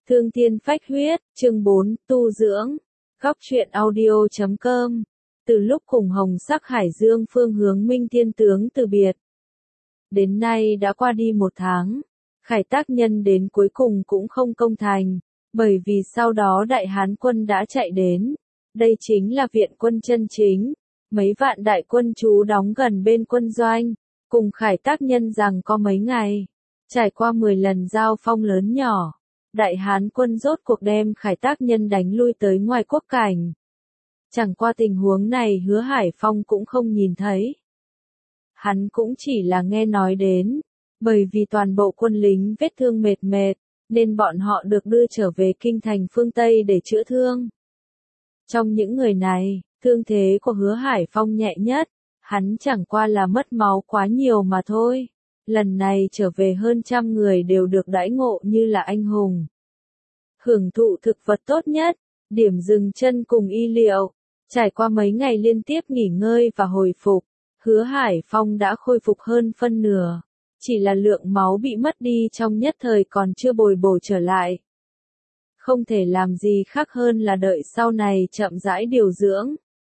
Thương thiên phách huyết, chương 4, tu dưỡng. Góc truyện audio.com. Từ lúc cùng Hồng Sắc Hải Dương phương hướng Minh Thiên tướng từ biệt, đến nay đã qua đi 1 tháng, Khải Tác Nhân đến cuối cùng cũng không công thành, bởi vì sau đó Đại Hán quân đã chạy đến. Đây chính là viện quân chân chính, mấy vạn đại quân trú đóng gần bên quân doanh, cùng Khải Tác Nhân rằng có mấy ngày, trải qua 10 lần giao phong lớn nhỏ. Đại Hán quân rốt cuộc đem Khải Tác Nhân đánh lui tới ngoài quốc cảnh. Chẳng qua tình huống này Hứa Hải Phong cũng không nhìn thấy. Hắn cũng chỉ là nghe nói đến, bởi vì toàn bộ quân lính vết thương mệt mệt, nên bọn họ được đưa trở về kinh thành phương Tây để chữa thương. Trong những người này, thương thế của Hứa Hải Phong nhẹ nhất, hắn chẳng qua là mất máu quá nhiều mà thôi. Lần này trở về hơn 100 người đều được đãi ngộ như là anh hùng. Hưởng thụ thực vật tốt nhất, điểm dừng chân cùng y liệu. Trải qua mấy ngày liên tiếp nghỉ ngơi và hồi phục, Hứa Hải Phong đã khôi phục hơn phân nửa. Chỉ là lượng máu bị mất đi trong nhất thời còn chưa bồi bổ trở lại. Không thể làm gì khác hơn là đợi sau này chậm rãi điều dưỡng.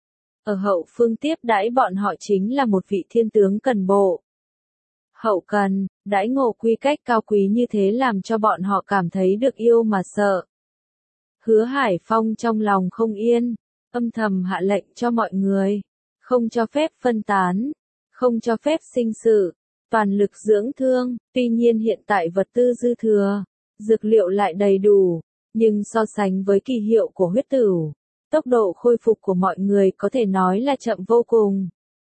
Ở hậu phương tiếp đãi bọn họ chính là một vị thiên tướng cần bộ. Hậu cần, đãi ngộ quy cách cao quý như thế làm cho bọn họ cảm thấy được yêu mà sợ. Hứa Hải Phong trong lòng không yên, âm thầm hạ lệnh cho mọi người, không cho phép phân tán, không cho phép sinh sự, toàn lực dưỡng thương. Tuy nhiên hiện tại vật tư dư thừa, dược liệu lại đầy đủ, nhưng so sánh với kỳ hiệu của huyết tửu, tốc độ khôi phục của mọi người có thể nói là chậm vô cùng.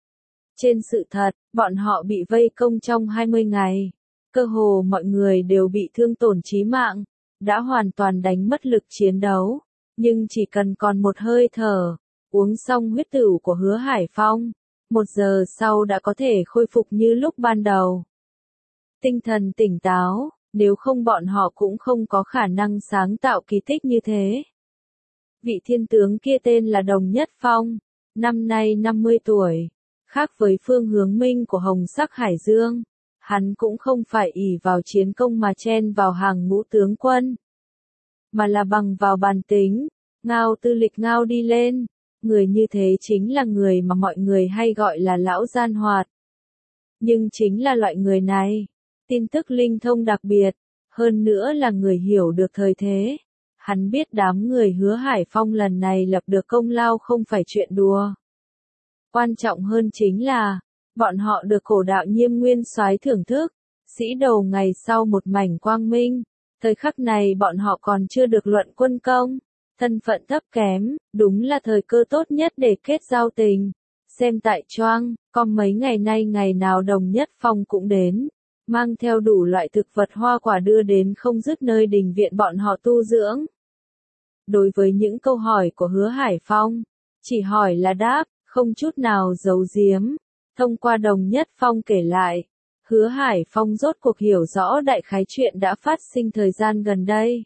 Trên sự thật, bọn họ bị vây công trong 20 ngày. Cơ hồ mọi người đều bị thương tổn chí mạng, đã hoàn toàn đánh mất lực chiến đấu. Nhưng chỉ cần còn một hơi thở, uống xong huyết tửu của Hứa Hải Phong, 1 giờ sau đã có thể khôi phục như lúc ban đầu. Tinh thần tỉnh táo, nếu không bọn họ cũng không có khả năng sáng tạo kỳ tích như thế. Vị thiên tướng kia tên là Đồng Nhất Phong, năm nay 50 tuổi. Khác với Phương Hướng Minh của Hồng Sắc Hải Dương, hắn cũng không phải ỷ vào chiến công mà chen vào hàng ngũ tướng quân, mà là bằng vào bản tính, ngao tư lịch ngao đi lên. Người như thế chính là người mà mọi người hay gọi là lão gian hoạt. Nhưng chính là loại người này, tin tức linh thông đặc biệt, hơn nữa là người hiểu được thời thế. Hắn biết đám người Hứa Hải Phong lần này lập được công lao không phải chuyện đùa. Quan trọng hơn chính là, bọn họ được Cổ Đạo Nhiêm nguyên soái thưởng thức, sĩ đầu ngày sau một mảnh quang minh. Thời khắc này bọn họ còn chưa được luận quân công, thân phận thấp kém, đúng là thời cơ tốt nhất để kết giao tình. Xem tại Choang, còn mấy ngày nay ngày nào Đồng Nhất Phong cũng đến, mang theo đủ loại thực vật hoa quả đưa đến không dứt nơi đình viện bọn họ tu dưỡng. Đối với những câu hỏi của Hứa Hải Phong, chỉ hỏi là đáp, không chút nào giấu giếm. Thông qua Đồng Nhất Phong kể lại, Hứa Hải Phong rốt cuộc hiểu rõ đại khái chuyện đã phát sinh thời gian gần đây.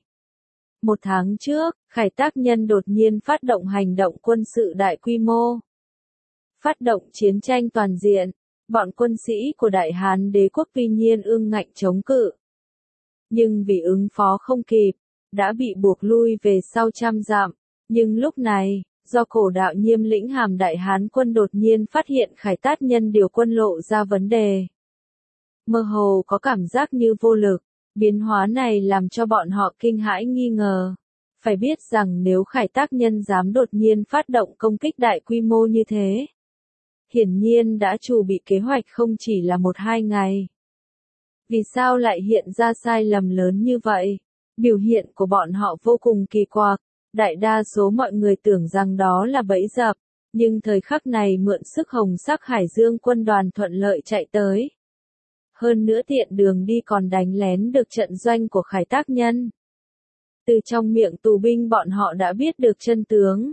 1 tháng trước, Khải Tác Nhân đột nhiên phát động hành động quân sự đại quy mô. Phát động chiến tranh toàn diện, bọn quân sĩ của Đại Hán đế quốc tuy nhiên ương ngạnh chống cự. Nhưng vì ứng phó không kịp, đã bị buộc lui về sau 100 dặm. Nhưng lúc này, do Cổ Đạo Nhiêm lĩnh hàm Đại Hán quân đột nhiên phát hiện Khải Tác Nhân điều quân lộ ra vấn đề. Mơ hồ có cảm giác như vô lực, biến hóa này làm cho bọn họ kinh hãi nghi ngờ. Phải biết rằng nếu Khải Tác Nhân dám đột nhiên phát động công kích đại quy mô như thế, hiển nhiên đã chuẩn bị kế hoạch không chỉ là 1-2 ngày. Vì sao lại hiện ra sai lầm lớn như vậy? Biểu hiện của bọn họ vô cùng kỳ quặc. Đại đa số mọi người tưởng rằng đó là bẫy dập, nhưng thời khắc này mượn sức Hồng Sắc Hải Dương quân đoàn thuận lợi chạy tới. Hơn nữa tiện đường đi còn đánh lén được trận doanh của Khải Tác Nhân. Từ trong miệng tù binh bọn họ đã biết được chân tướng.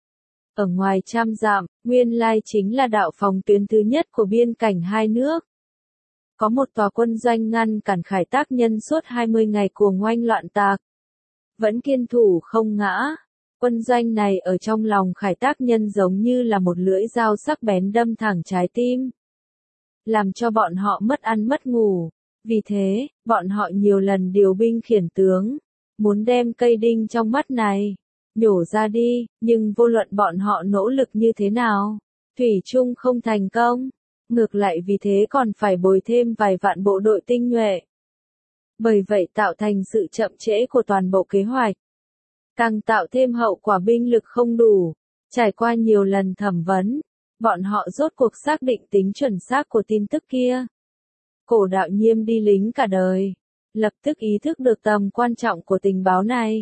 Ở ngoài 100 dặm, nguyên lai chính là đạo phòng tuyến thứ nhất của biên cảnh hai nước. Có một tòa quân doanh ngăn cản Khải Tác Nhân suốt 20 ngày cuồng oanh loạn tạc. Vẫn kiên thủ không ngã. Quân doanh này ở trong lòng Khải Tác Nhân giống như là một lưỡi dao sắc bén đâm thẳng trái tim, làm cho bọn họ mất ăn mất ngủ. Vì thế, bọn họ nhiều lần điều binh khiển tướng, muốn đem cây đinh trong mắt này nhổ ra đi, nhưng vô luận bọn họ nỗ lực như thế nào, thủy chung không thành công, ngược lại vì thế còn phải bồi thêm vài vạn bộ đội tinh nhuệ. Bởi vậy tạo thành sự chậm trễ của toàn bộ kế hoạch, càng tạo thêm hậu quả binh lực không đủ. Trải qua nhiều lần thẩm vấn, bọn họ rốt cuộc xác định tính chuẩn xác của tin tức kia. Cổ Đạo Nhiêm đi lính cả đời, lập tức ý thức được tầm quan trọng của tình báo này.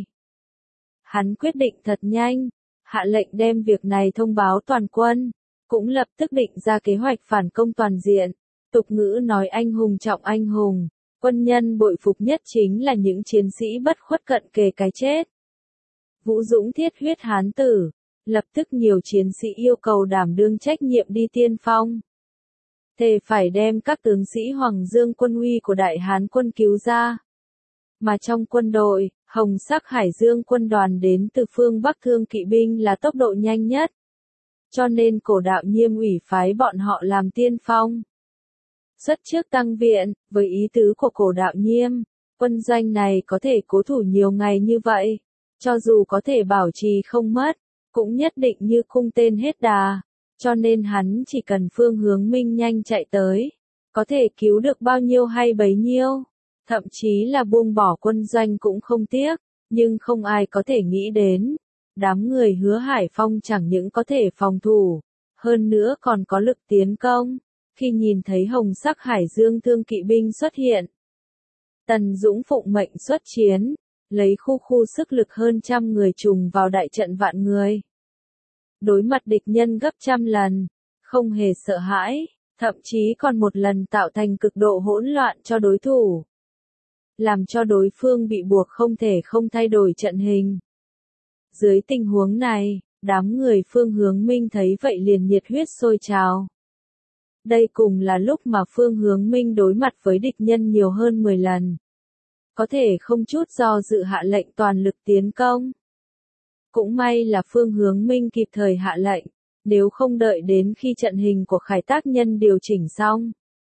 Hắn quyết định thật nhanh, hạ lệnh đem việc này thông báo toàn quân, cũng lập tức định ra kế hoạch phản công toàn diện. Tục ngữ nói anh hùng trọng anh hùng, quân nhân bội phục nhất chính là những chiến sĩ bất khuất cận kề cái chết. Vũ dũng thiết huyết hán tử, lập tức nhiều chiến sĩ yêu cầu đảm đương trách nhiệm đi tiên phong. Thề phải đem các tướng sĩ Hoàng Dương quân uy của Đại Hán quân cứu ra. Mà trong quân đội, Hồng Sắc Hải Dương quân đoàn đến từ phương Bắc Thương kỵ binh là tốc độ nhanh nhất. Cho nên Cổ Đạo Nhiêm ủy phái bọn họ làm tiên phong. Xuất trước tăng viện, với ý tứ của Cổ Đạo Nhiêm, quân doanh này có thể cố thủ nhiều ngày như vậy. Cho dù có thể bảo trì không mất, cũng nhất định như cung tên hết đà. Cho nên hắn chỉ cần Phương Hướng Minh nhanh chạy tới, có thể cứu được bao nhiêu hay bấy nhiêu. Thậm chí là buông bỏ quân doanh cũng không tiếc, nhưng không ai có thể nghĩ đến. Đám người Hứa Hải Phong chẳng những có thể phòng thủ, hơn nữa còn có lực tiến công. Khi nhìn thấy Hồng Sắc Hải Dương Thương kỵ binh xuất hiện, Tần Dũng phụng mệnh xuất chiến, lấy khu sức lực hơn trăm người trùng vào đại trận vạn người. Đối mặt địch nhân gấp trăm lần, không hề sợ hãi, thậm chí còn một lần tạo thành cực độ hỗn loạn cho đối thủ. Làm cho đối phương bị buộc không thể không thay đổi trận hình. Dưới tình huống này, đám người Phương Hướng Minh thấy vậy liền nhiệt huyết sôi trào. Đây cùng là lúc mà Phương Hướng Minh đối mặt với địch nhân nhiều hơn 10 lần. Có thể không chút do dự hạ lệnh toàn lực tiến công. Cũng may là Phương Hướng Minh kịp thời hạ lệnh, nếu không đợi đến khi trận hình của Khải Tác Nhân điều chỉnh xong,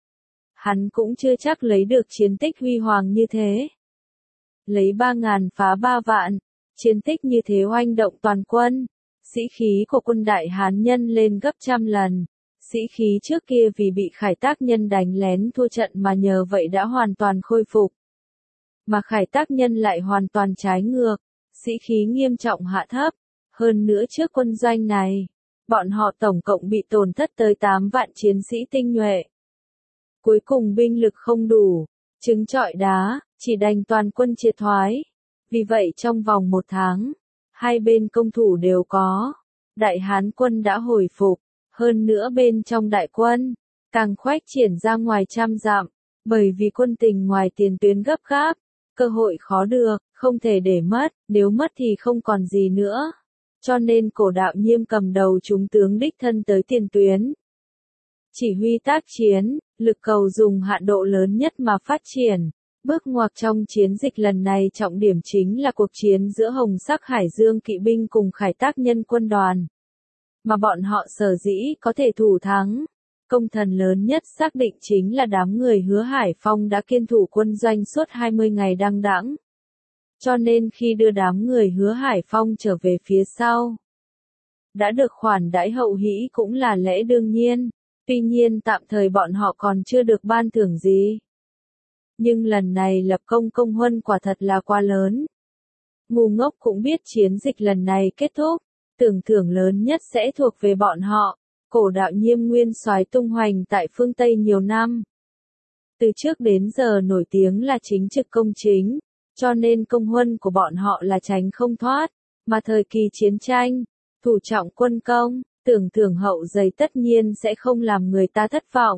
hắn cũng chưa chắc lấy được chiến tích huy hoàng như thế. Lấy 3.000 phá 3 vạn, chiến tích như thế oanh động toàn quân, sĩ khí của quân Đại Hán nhân lên gấp trăm lần. Sĩ khí trước kia vì bị Khải Tác Nhân đánh lén thua trận mà nhờ vậy đã hoàn toàn khôi phục. Mà Khải Tác Nhân lại hoàn toàn trái ngược, sĩ khí nghiêm trọng hạ thấp. Hơn nữa trước quân doanh này, bọn họ tổng cộng bị tổn thất tới 8 vạn chiến sĩ tinh nhuệ. Cuối cùng binh lực không đủ, trứng trọi đá, chỉ đành toàn quân triệt thoái. Vì vậy trong vòng 1 tháng, hai bên công thủ đều có. Đại Hán quân đã hồi phục, hơn nữa bên trong đại quân, càng khoách triển ra ngoài trăm dặm, bởi vì quân tình ngoài tiền tuyến gấp gáp, cơ hội khó được, không thể để mất, nếu mất thì không còn gì nữa. Cho nên Cổ Đạo Nhiêm cầm đầu chúng tướng đích thân tới tiền tuyến. Chỉ huy tác chiến, lực cầu dùng hạn độ lớn nhất mà phát triển. Bước ngoặt trong chiến dịch lần này trọng điểm chính là cuộc chiến giữa Hồng Sắc Hải Dương kỵ binh cùng Khải Tác Nhân quân đoàn. Mà bọn họ sở dĩ có thể thủ thắng. Công thần lớn nhất xác định chính là đám người Hứa Hải Phong đã kiên thủ quân doanh suốt 20 ngày đăng đẵng. Cho nên khi đưa đám người Hứa Hải Phong trở về phía sau, đã được khoản đãi hậu hĩ cũng là lẽ đương nhiên. Tuy nhiên tạm thời bọn họ còn chưa được ban thưởng gì. Nhưng lần này lập công huân quả thật là quá lớn. Ngu ngốc cũng biết chiến dịch lần này kết thúc, tưởng thưởng lớn nhất sẽ thuộc về bọn họ. Cổ Đạo Nhiêm nguyên soái tung hoành tại phương Tây nhiều năm. Từ trước đến giờ nổi tiếng là chính trực công chính, cho nên công huân của bọn họ là tránh không thoát. Mà thời kỳ chiến tranh, thủ trọng quân công, tưởng thưởng hậu dày tất nhiên sẽ không làm người ta thất vọng.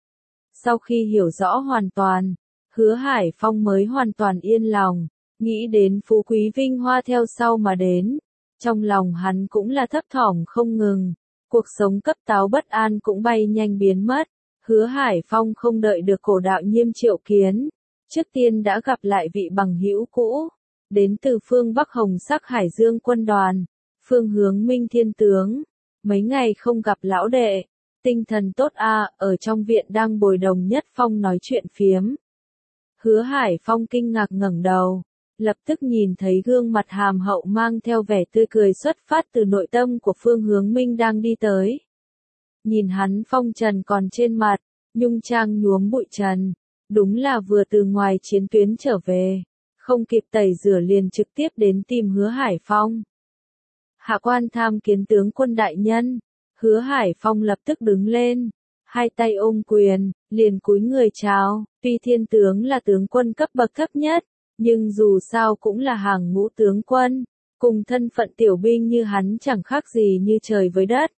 Sau khi hiểu rõ hoàn toàn, Hứa Hải Phong mới hoàn toàn yên lòng, nghĩ đến phú quý vinh hoa theo sau mà đến. Trong lòng hắn cũng là thấp thỏm không ngừng, cuộc sống cấp táo bất an cũng bay nhanh biến mất. Hứa Hải Phong không đợi được Cổ Đạo Nhiêm triệu kiến, trước tiên đã gặp lại vị bằng hữu cũ, đến từ phương Bắc Hồng Sắc Hải Dương quân đoàn, Phương Hướng Minh thiên tướng. Mấy ngày không gặp lão đệ, tinh thần tốt à, ở trong viện đang bồi Đồng Nhất Phong nói chuyện phiếm. Hứa Hải Phong kinh ngạc ngẩng đầu, lập tức nhìn thấy gương mặt hàm hậu mang theo vẻ tươi cười xuất phát từ nội tâm của Phương Hướng Minh đang đi tới. Nhìn hắn phong trần còn trên mặt, nhung trang nhuốm bụi trần, đúng là vừa từ ngoài chiến tuyến trở về, không kịp tẩy rửa liền trực tiếp đến tìm Hứa Hải Phong. Hạ quan tham kiến tướng quân đại nhân. Hứa Hải Phong lập tức đứng lên, hai tay ôm quyền, liền cúi người chào. Tuy thiên tướng là tướng quân cấp bậc thấp nhất, nhưng dù sao cũng là hàng ngũ tướng quân, cùng thân phận tiểu binh như hắn chẳng khác gì như trời với đất.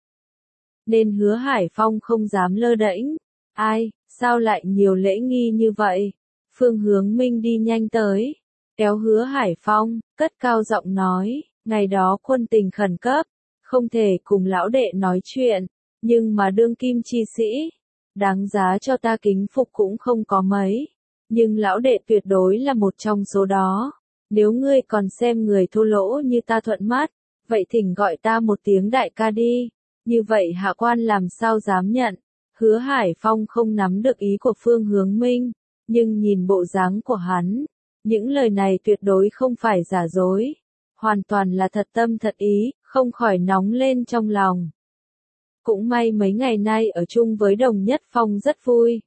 Nên Hứa Hải Phong không dám lơ đễnh. Ai, sao lại nhiều lễ nghi như vậy? Phương Hướng Minh đi nhanh tới, kéo Hứa Hải Phong, cất cao giọng nói, ngày đó quân tình khẩn cấp, không thể cùng lão đệ nói chuyện, nhưng mà đương kim chi sĩ, đáng giá cho ta kính phục cũng không có mấy, nhưng lão đệ tuyệt đối là một trong số đó. Nếu ngươi còn xem người thô lỗ như ta thuận mắt, vậy thỉnh gọi ta một tiếng đại ca đi. Như vậy hạ quan làm sao dám nhận. Hứa Hải Phong không nắm được ý của Phương Hướng Minh, nhưng nhìn bộ dáng của hắn, những lời này tuyệt đối không phải giả dối, hoàn toàn là thật tâm thật ý, không khỏi nóng lên trong lòng. Cũng may mấy ngày nay ở chung với Đồng Nhất Phong rất vui,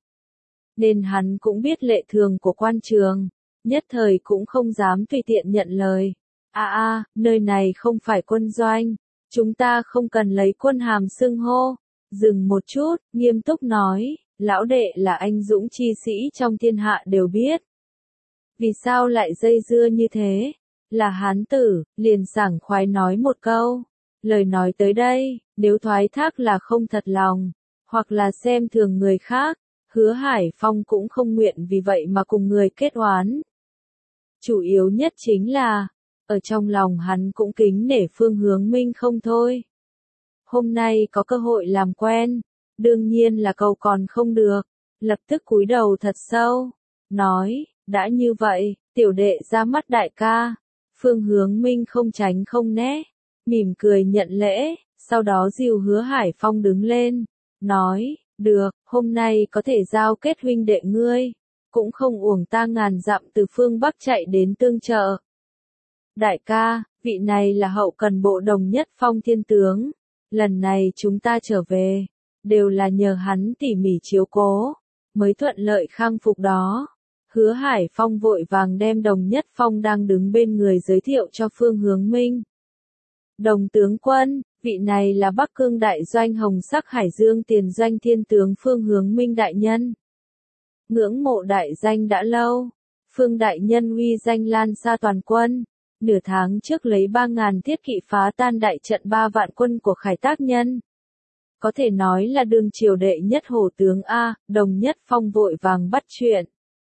nên hắn cũng biết lệ thường của quan trường, nhất thời cũng không dám tùy tiện nhận lời. Nơi này không phải quân doanh, chúng ta không cần lấy quân hàm xưng hô. Dừng một chút, nghiêm túc nói, lão đệ là anh dũng chi sĩ trong thiên hạ đều biết. Vì sao lại dây dưa như thế? Là hán tử, liền sảng khoái nói một câu. Lời nói tới đây, nếu thoái thác là không thật lòng, hoặc là xem thường người khác, Hứa Hải Phong cũng không nguyện vì vậy mà cùng người kết oán. Chủ yếu nhất chính là, ở trong lòng hắn cũng kính nể Phương Hướng Minh không thôi. Hôm nay có cơ hội làm quen, đương nhiên là cầu còn không được, lập tức cúi đầu thật sâu, nói, đã như vậy, tiểu đệ ra mắt đại ca. Phương Hướng Minh không tránh không né, mỉm cười nhận lễ, sau đó dìu Hứa Hải Phong đứng lên, nói, được, hôm nay có thể giao kết huynh đệ ngươi, cũng không uổng ta ngàn dặm từ phương Bắc chạy đến tương trợ. Đại ca, vị này là hậu cần bộ Đồng Nhất Phong thiên tướng, lần này chúng ta trở về, đều là nhờ hắn tỉ mỉ chiếu cố, mới thuận lợi khang phục đó. Hứa Hải Phong vội vàng đem Đồng Nhất Phong đang đứng bên người giới thiệu cho Phương Hướng Minh. Đồng tướng quân, vị này là Bắc Cương đại doanh Hồng Sắc Hải Dương tiền doanh thiên tướng Phương Hướng Minh đại nhân. Ngưỡng mộ đại danh đã lâu, Phương đại nhân uy danh lan xa toàn quân, nửa tháng trước lấy 3.000 thiết kỵ phá tan đại trận 3 vạn quân của Khải Tác Nhân. Có thể nói là đương triều đệ nhất hổ tướng A. Đồng Nhất Phong vội vàng bắt chuyện.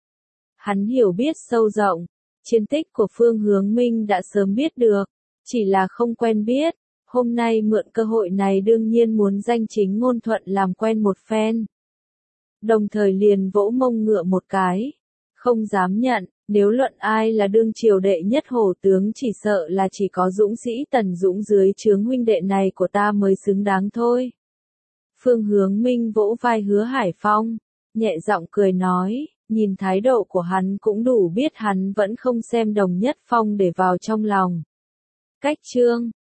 Hắn hiểu biết sâu rộng, chiến tích của Phương Hướng Minh đã sớm biết được, chỉ là không quen biết, hôm nay mượn cơ hội này đương nhiên muốn danh chính ngôn thuận làm quen một phen. Đồng thời liền vỗ mông ngựa một cái, không dám nhận, nếu luận ai là đương triều đệ nhất hổ tướng chỉ sợ là chỉ có dũng sĩ Tần Dũng dưới trướng huynh đệ này của ta mới xứng đáng thôi. Phương Hướng Minh vỗ vai Hứa Hải Phong, nhẹ giọng cười nói, nhìn thái độ của hắn cũng đủ biết hắn vẫn không xem Đồng Nhất Phong để vào trong lòng. Cách chương